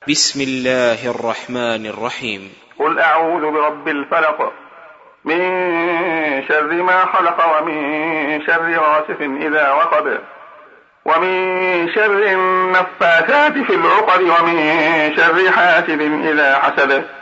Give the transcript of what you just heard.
بسم الله الرحمن الرحيم. قل أعوذ برب الفلق من شر ما خلق ومن شر غاسق إذا وقب ومن شر النفاثات في العقد ومن شر حاسد إذا حسد